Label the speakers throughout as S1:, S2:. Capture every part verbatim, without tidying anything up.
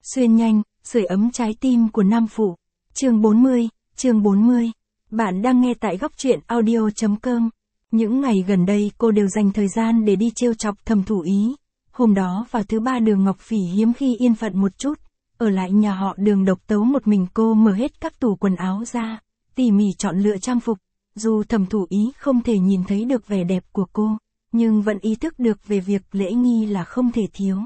S1: Xuyên nhanh, sưởi ấm trái tim của nam phụ. Chương bốn mươi, chương bốn mươi. Bạn đang nghe tại góc truyện audio chấm com. Những ngày gần đây cô đều dành thời gian để đi trêu chọc Thẩm Thủ Ý. Hôm đó vào thứ ba Đường Ngọc Phỉ hiếm khi yên phận một chút, ở lại nhà họ Đường độc tấu một mình cô mở hết các tủ quần áo ra, tỉ mỉ chọn lựa trang phục. Dù Thẩm Thủ Ý không thể nhìn thấy được vẻ đẹp của cô, nhưng vẫn ý thức được về việc lễ nghi là không thể thiếu.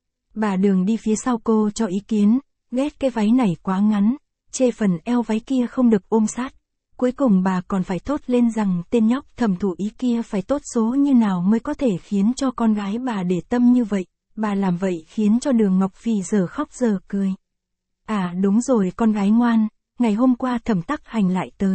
S1: Bà Đường đi phía sau cô cho ý kiến, ghét cái váy này quá ngắn, chê phần eo váy kia không được ôm sát. Cuối cùng bà còn phải thốt lên rằng tên nhóc Thẩm Thủ Ý kia phải tốt số như nào mới có thể khiến cho con gái bà để tâm như vậy. Bà làm vậy khiến cho Đường Ngọc Phỉ giờ khóc giờ cười. À đúng rồi con gái ngoan, ngày hôm qua Thẩm Tắc Hành lại tới.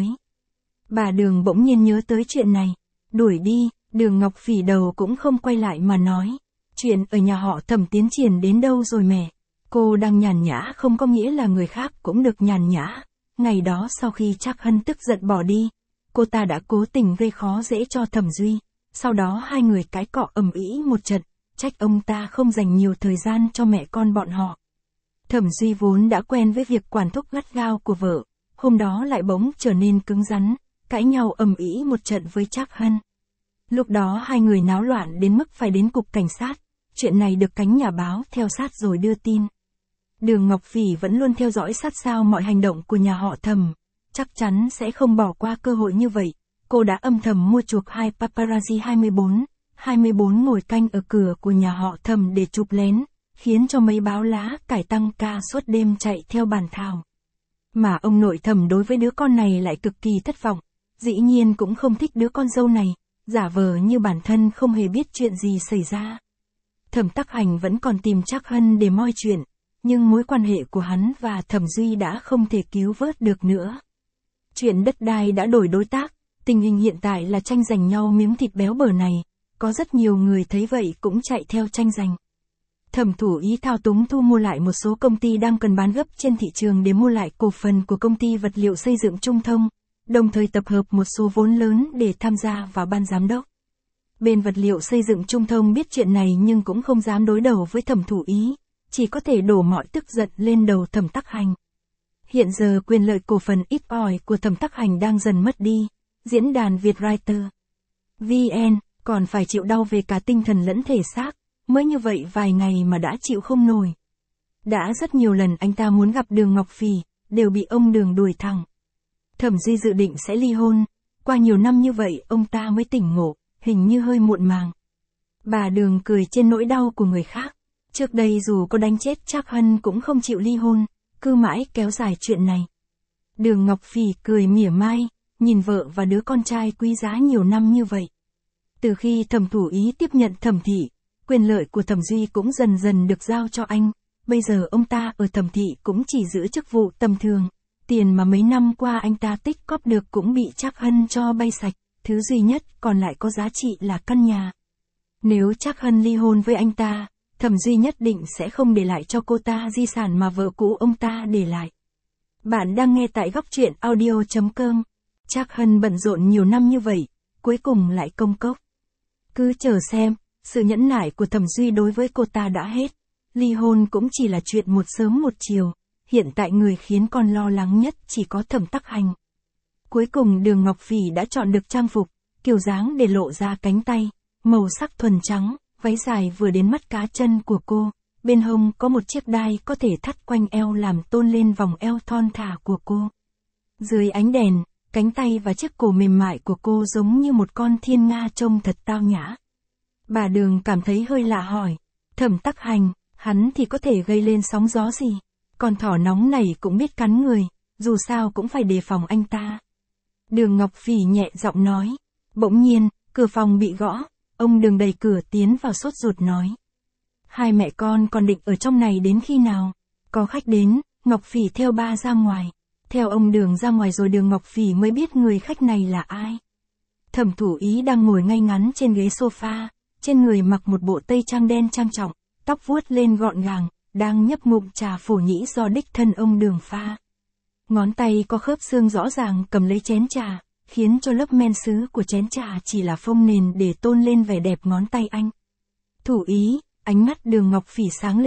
S1: Bà Đường bỗng nhiên nhớ tới chuyện này. Đuổi đi, Đường Ngọc Phỉ đầu cũng không quay lại mà nói. Chuyện ở nhà họ Thẩm tiến triển đến đâu rồi mẹ? Cô đang nhàn nhã không có nghĩa là người khác cũng được nhàn nhã. Ngày đó sau khi Trác Hân tức giận bỏ đi, cô ta đã cố tình gây khó dễ cho Thẩm Duy. Sau đó hai người cãi cọ ầm ĩ một trận, trách ông ta không dành nhiều thời gian cho mẹ con bọn họ. Thẩm Duy vốn đã quen với việc quản thúc gắt gao của vợ, hôm đó lại bỗng trở nên cứng rắn, cãi nhau ầm ĩ một trận với Trác Hân. Lúc đó hai người náo loạn đến mức phải đến cục cảnh sát, chuyện này được cánh nhà báo theo sát rồi đưa tin. Đường Ngọc Phỉ vẫn luôn theo dõi sát sao mọi hành động của nhà họ Thẩm, chắc chắn sẽ không bỏ qua cơ hội như vậy. Cô đã âm thầm mua chuộc hai paparazzi hai mươi bốn, hai mươi bốn ngồi canh ở cửa của nhà họ Thẩm để chụp lén, khiến cho mấy báo lá cải tăng ca suốt đêm chạy theo bản thảo. Mà ông nội Thẩm đối với đứa con này lại cực kỳ thất vọng, dĩ nhiên cũng không thích đứa con dâu này, giả vờ như bản thân không hề biết chuyện gì xảy ra. Thẩm Tắc Hành vẫn còn tìm Trác Hân để moi chuyện, nhưng mối quan hệ của hắn và Thẩm Duy đã không thể cứu vớt được nữa. Chuyện đất đai đã đổi đối tác, tình hình hiện tại là tranh giành nhau miếng thịt béo bở này, có rất nhiều người thấy vậy cũng chạy theo tranh giành. Thẩm Thủ Ý thao túng thu mua lại một số công ty đang cần bán gấp trên thị trường để mua lại cổ phần của công ty vật liệu xây dựng Trung Thông, đồng thời tập hợp một số vốn lớn để tham gia vào ban giám đốc. Bên vật liệu xây dựng Trung Thông biết chuyện này nhưng cũng không dám đối đầu với Thẩm Thủ Ý, chỉ có thể đổ mọi tức giận lên đầu Thẩm Tắc Hành. Hiện giờ quyền lợi cổ phần ít ỏi của Thẩm Tắc Hành đang dần mất đi, diễn đàn Vietwriter vê en còn phải chịu đau về cả tinh thần lẫn thể xác, mới như vậy vài ngày mà đã chịu không nổi. Đã rất nhiều lần anh ta muốn gặp Đường Ngọc Phỉ, đều bị ông Đường đuổi thẳng. Thẩm Duy dự định sẽ ly hôn, qua nhiều năm như vậy ông ta mới tỉnh ngộ, hình như hơi muộn màng. Bà Đường cười trên nỗi đau của người khác. Trước đây dù có đánh chết Trác Hân cũng không chịu ly hôn, cứ mãi kéo dài chuyện này. Đường Ngọc Phỉ cười mỉa mai, nhìn vợ và đứa con trai quý giá nhiều năm như vậy. Từ khi Thẩm Thủ Ý tiếp nhận Thẩm thị, quyền lợi của Thẩm Duy cũng dần dần được giao cho anh. Bây giờ ông ta ở Thẩm thị cũng chỉ giữ chức vụ tầm thường. Tiền mà mấy năm qua anh ta tích cóp được cũng bị Trác Hân cho bay sạch, thứ duy nhất còn lại có giá trị là căn nhà. Nếu Trác Hân ly hôn với anh ta, Thẩm Duy nhất định sẽ không để lại cho cô ta di sản mà vợ cũ ông ta để lại. Bạn đang nghe tại góc truyện audio chấm com. Trác Hân bận rộn nhiều năm như vậy, cuối cùng lại công cốc. Cứ chờ xem, sự nhẫn nại của Thẩm Duy đối với cô ta đã hết. Ly hôn cũng chỉ là chuyện một sớm một chiều. Hiện tại người khiến con lo lắng nhất chỉ có Thẩm Tắc Hành. Cuối cùng Đường Ngọc Phỉ đã chọn được trang phục, kiểu dáng để lộ ra cánh tay, màu sắc thuần trắng, váy dài vừa đến mắt cá chân của cô, bên hông có một chiếc đai có thể thắt quanh eo làm tôn lên vòng eo thon thả của cô. Dưới ánh đèn, cánh tay và chiếc cổ mềm mại của cô giống như một con thiên nga trông thật tao nhã. Bà Đường cảm thấy hơi lạ hỏi, Thẩm Tắc Hành, hắn thì có thể gây lên sóng gió gì? Con thỏ nóng này cũng biết cắn người, dù sao cũng phải đề phòng anh ta. Đường Ngọc Phỉ nhẹ giọng nói. Bỗng nhiên, cửa phòng bị gõ, ông Đường đẩy cửa tiến vào sốt ruột nói. Hai mẹ con còn định ở trong này đến khi nào? Có khách đến, Ngọc Phỉ theo ba ra ngoài. Theo ông Đường ra ngoài rồi Đường Ngọc Phỉ mới biết người khách này là ai. Thẩm Thủ Ý đang ngồi ngay ngắn trên ghế sofa, trên người mặc một bộ tây trang đen trang trọng, tóc vuốt lên gọn gàng, đang nhấp ngụm trà phổ nhĩ do đích thân ông Đường pha. Ngón tay có khớp xương rõ ràng cầm lấy chén trà, khiến cho lớp men sứ của chén trà chỉ là phông nền để tôn lên vẻ đẹp ngón tay anh. Thủ Ý, ánh mắt Đường Ngọc Phỉ sáng lên,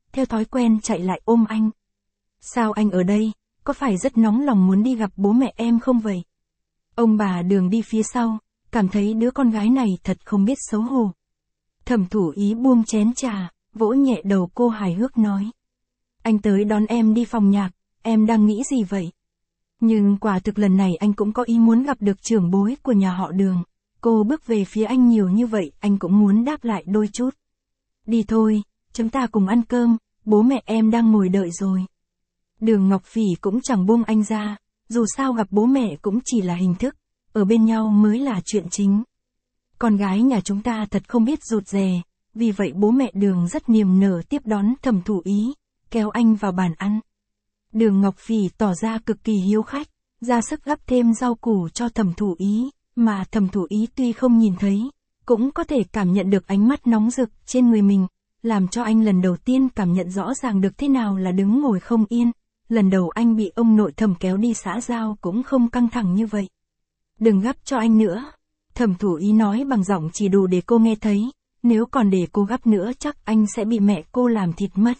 S1: theo thói quen chạy lại ôm anh. Sao anh ở đây, có phải rất nóng lòng muốn đi gặp bố mẹ em không vậy? Ông bà Đường đi phía sau, cảm thấy đứa con gái này thật không biết xấu hổ. Thẩm Thủ Ý buông chén trà, vỗ nhẹ đầu cô hài hước nói. Anh tới đón em đi phòng nhạc, em đang nghĩ gì vậy? Nhưng quả thực lần này anh cũng có ý muốn gặp được trưởng bối của nhà họ Đường. Cô bước về phía anh nhiều như vậy, anh cũng muốn đáp lại đôi chút. Đi thôi, chúng ta cùng ăn cơm, bố mẹ em đang ngồi đợi rồi. Đường Ngọc Phỉ cũng chẳng buông anh ra, dù sao gặp bố mẹ cũng chỉ là hình thức, ở bên nhau mới là chuyện chính. Con gái nhà chúng ta thật không biết rụt rè, vì vậy bố mẹ Đường rất niềm nở tiếp đón Thẩm Thủ Ý, kéo anh vào bàn ăn. Đường Ngọc Phỉ tỏ ra cực kỳ hiếu khách, ra sức gắp thêm rau củ cho Thẩm Thủ Ý, mà Thẩm Thủ Ý tuy không nhìn thấy, cũng có thể cảm nhận được ánh mắt nóng rực trên người mình, làm cho anh lần đầu tiên cảm nhận rõ ràng được thế nào là đứng ngồi không yên. Lần đầu anh bị ông nội Thẩm kéo đi xã giao cũng không căng thẳng như vậy. Đừng gắp cho anh nữa. Thẩm Thủ Ý nói bằng giọng chỉ đủ để cô nghe thấy, nếu còn để cô gắp nữa chắc anh sẽ bị mẹ cô làm thịt mất.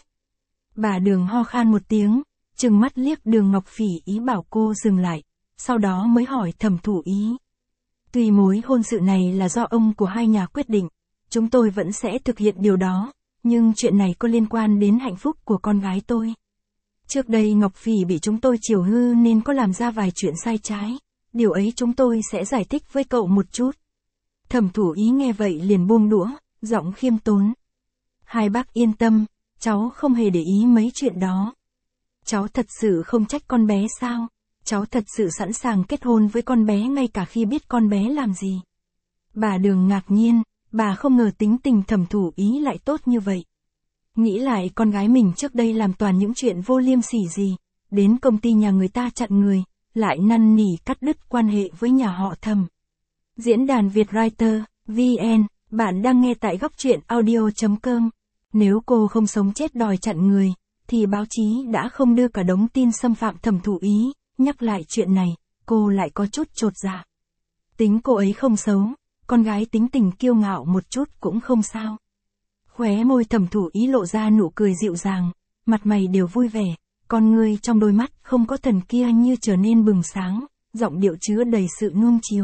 S1: Bà Đường ho khan một tiếng, trừng mắt liếc Đường Ngọc Phỉ ý bảo cô dừng lại, sau đó mới hỏi Thẩm Thủ Ý. Tuy mối hôn sự này là do ông của hai nhà quyết định, chúng tôi vẫn sẽ thực hiện điều đó, nhưng chuyện này có liên quan đến hạnh phúc của con gái tôi. Trước đây Ngọc Phỉ bị chúng tôi chiều hư nên có làm ra vài chuyện sai trái, điều ấy chúng tôi sẽ giải thích với cậu một chút. Thẩm Thủ Ý nghe vậy liền buông đũa, giọng khiêm tốn. Hai bác yên tâm, cháu không hề để ý mấy chuyện đó. Cháu thật sự không trách con bé sao? Cháu thật sự sẵn sàng kết hôn với con bé ngay cả khi biết con bé làm gì. Bà Đường ngạc nhiên, bà không ngờ tính tình Thẩm Thủ Ý lại tốt như vậy. Nghĩ lại con gái mình trước đây làm toàn những chuyện vô liêm sỉ gì, đến công ty nhà người ta chặn người, lại năn nỉ cắt đứt quan hệ với nhà họ Thẩm. Diễn đàn Vietwriter, vê en, bạn đang nghe tại góc truyện audio chấm com. Nếu cô không sống chết đòi chặn người, thì báo chí đã không đưa cả đống tin xâm phạm Thẩm Thủ Ý. Nhắc lại chuyện này, cô lại có chút chột dạ. Tính cô ấy không xấu, con gái tính tình kiêu ngạo một chút cũng không sao. Khóe môi Thẩm Thủ Ý lộ ra nụ cười dịu dàng, mặt mày đều vui vẻ, con ngươi trong đôi mắt không có thần kia như trở nên bừng sáng, giọng điệu chứa đầy sự nuông chiều.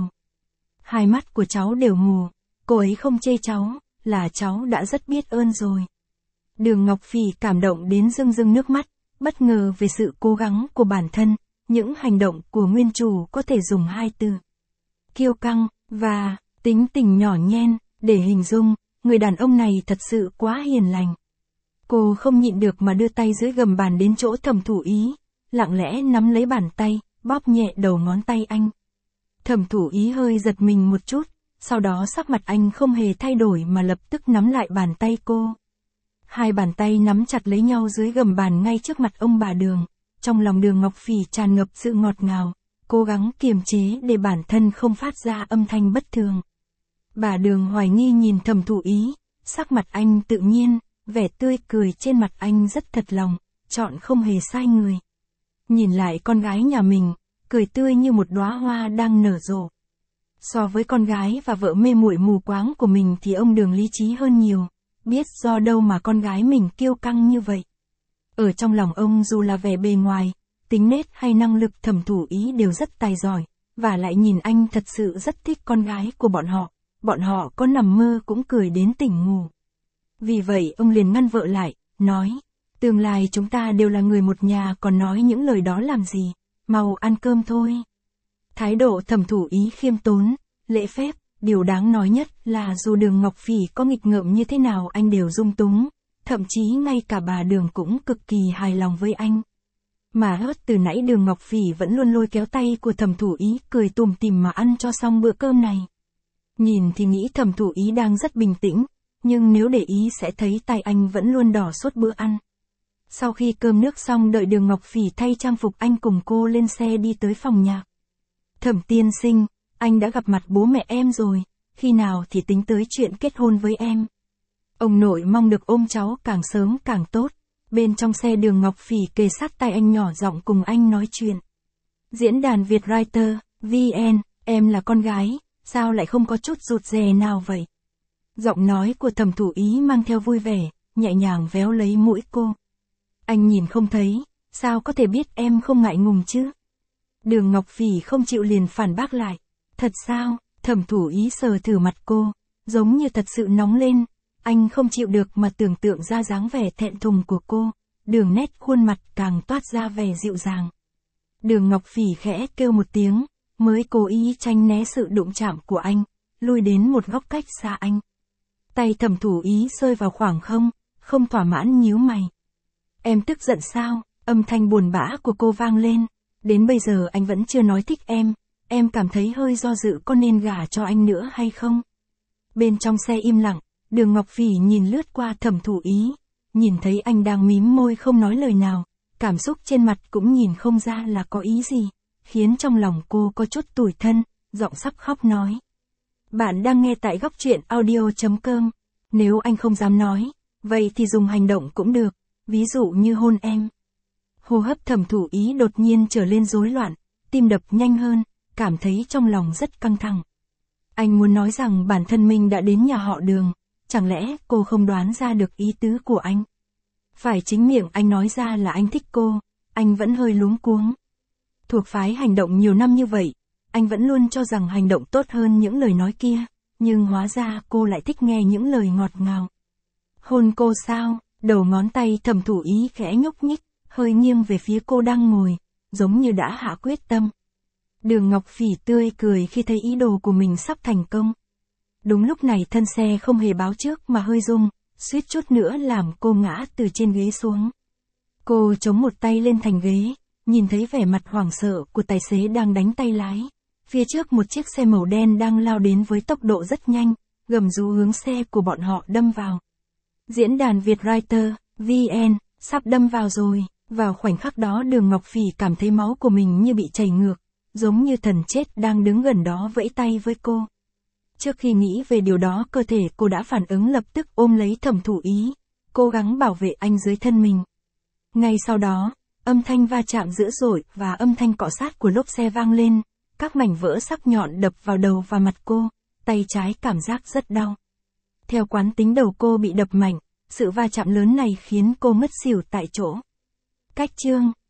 S1: Hai mắt của cháu đều mù, cô ấy không chê cháu, là cháu đã rất biết ơn rồi. Đường Ngọc Phỉ cảm động đến rưng rưng nước mắt, bất ngờ về sự cố gắng của bản thân, những hành động của nguyên chủ có thể dùng hai từ. Kiêu căng, và, tính tình nhỏ nhen, để hình dung, người đàn ông này thật sự quá hiền lành. Cô không nhịn được mà đưa tay dưới gầm bàn đến chỗ Thẩm Thủ Ý, lặng lẽ nắm lấy bàn tay, bóp nhẹ đầu ngón tay anh. Thẩm Thủ Ý hơi giật mình một chút, sau đó sắc mặt anh không hề thay đổi mà lập tức nắm lại bàn tay cô. Hai bàn tay nắm chặt lấy nhau dưới gầm bàn ngay trước mặt ông bà Đường, trong lòng Đường Ngọc Phỉ tràn ngập sự ngọt ngào, cố gắng kiềm chế để bản thân không phát ra âm thanh bất thường. Bà Đường hoài nghi nhìn Thẩm Thủ Ý, sắc mặt anh tự nhiên, vẻ tươi cười trên mặt anh rất thật lòng, chọn không hề sai người. Nhìn lại con gái nhà mình, cười tươi như một đóa hoa đang nở rộ. So với con gái và vợ mê muội mù quáng của mình thì ông Đường lý trí hơn nhiều, biết do đâu mà con gái mình kiêu căng như vậy. Ở trong lòng ông dù là vẻ bề ngoài, tính nết hay năng lực Thẩm Thủ Ý đều rất tài giỏi, và lại nhìn anh thật sự rất thích con gái của bọn họ, bọn họ có nằm mơ cũng cười đến tỉnh ngủ. Vì vậy ông liền ngăn vợ lại, nói, tương lai chúng ta đều là người một nhà còn nói những lời đó làm gì, mau ăn cơm thôi. Thái độ Thẩm Thủ Ý khiêm tốn, lễ phép, điều đáng nói nhất là dù Đường Ngọc Phỉ có nghịch ngợm như thế nào anh đều dung túng, thậm chí ngay cả bà Đường cũng cực kỳ hài lòng với anh. Mà hớt từ nãy Đường Ngọc Phỉ vẫn luôn lôi kéo tay của Thẩm Thủ Ý cười tủm tỉm mà ăn cho xong bữa cơm này. Nhìn thì nghĩ Thẩm Thủ Ý đang rất bình tĩnh, nhưng nếu để ý sẽ thấy tay anh vẫn luôn đỏ suốt bữa ăn. Sau khi cơm nước xong đợi Đường Ngọc Phỉ thay trang phục anh cùng cô lên xe đi tới phòng nhạc. Thẩm tiên sinh, anh đã gặp mặt bố mẹ em rồi, khi nào thì tính tới chuyện kết hôn với em. Ông nội mong được ôm cháu càng sớm càng tốt. Bên trong xe Đường Ngọc Phỉ kề sát tai anh nhỏ giọng cùng anh nói chuyện. Diễn đàn Vietwriter, vê en, em là con gái, sao lại không có chút rụt rè nào vậy? Giọng nói của Thẩm Thủ Ý mang theo vui vẻ, nhẹ nhàng véo lấy mũi cô. Anh nhìn không thấy, sao có thể biết em không ngại ngùng chứ? Đường Ngọc Phỉ không chịu liền phản bác lại. Thật sao? Thẩm Thủ Ý sờ thử mặt cô, giống như thật sự nóng lên. Anh không chịu được mà tưởng tượng ra dáng vẻ thẹn thùng của cô, đường nét khuôn mặt càng toát ra vẻ dịu dàng. Đường Ngọc Phỉ khẽ kêu một tiếng, mới cố ý tránh né sự đụng chạm của anh, lui đến một góc cách xa anh. Tay Thẩm Thủ Ý rơi vào khoảng không, không thỏa mãn nhíu mày. Em tức giận sao? Âm thanh buồn bã của cô vang lên. Đến bây giờ anh vẫn chưa nói thích em, em cảm thấy hơi do dự có nên gả cho anh nữa hay không? Bên trong xe im lặng, Đường Ngọc Phỉ nhìn lướt qua Thẩm Thủ Ý, nhìn thấy anh đang mím môi không nói lời nào, cảm xúc trên mặt cũng nhìn không ra là có ý gì, khiến trong lòng cô có chút tủi thân, giọng sắp khóc nói. Bạn đang nghe tại góc truyện audio chấm com. Nếu anh không dám nói, vậy thì dùng hành động cũng được, ví dụ như hôn em. Hô hấp Thẩm Thủ Ý đột nhiên trở lên rối loạn, tim đập nhanh hơn, cảm thấy trong lòng rất căng thẳng. Anh muốn nói rằng bản thân mình đã đến nhà họ Đường, chẳng lẽ cô không đoán ra được ý tứ của anh? Phải chính miệng anh nói ra là anh thích cô, anh vẫn hơi luống cuống. Thuộc phái hành động nhiều năm như vậy, anh vẫn luôn cho rằng hành động tốt hơn những lời nói kia, nhưng hóa ra cô lại thích nghe những lời ngọt ngào. Hôn cô sao? Đầu ngón tay Thẩm Thủ Ý khẽ nhúc nhích, hơi nghiêng về phía cô đang ngồi, giống như đã hạ quyết tâm. Đường Ngọc Phỉ tươi cười khi thấy ý đồ của mình sắp thành công. Đúng lúc này thân xe không hề báo trước mà hơi rung, suýt chút nữa làm cô ngã từ trên ghế xuống. Cô chống một tay lên thành ghế, nhìn thấy vẻ mặt hoảng sợ của tài xế đang đánh tay lái. Phía trước một chiếc xe màu đen đang lao đến với tốc độ rất nhanh, gầm rú hướng xe của bọn họ đâm vào. Diễn đàn Vietwriter, vê en, sắp đâm vào rồi. Vào khoảnh khắc đó Đường Ngọc Phỉ cảm thấy máu của mình như bị chảy ngược, giống như thần chết đang đứng gần đó vẫy tay với cô. Trước khi nghĩ về điều đó cơ thể cô đã phản ứng lập tức ôm lấy Thẩm Thủ Ý, cố gắng bảo vệ anh dưới thân mình. Ngay sau đó, âm thanh va chạm dữ dội và âm thanh cọ sát của lốp xe vang lên, các mảnh vỡ sắc nhọn đập vào đầu và mặt cô, tay trái cảm giác rất đau. Theo quán tính đầu cô bị đập mạnh, sự va chạm lớn này khiến cô ngất xỉu tại chỗ. Cách chương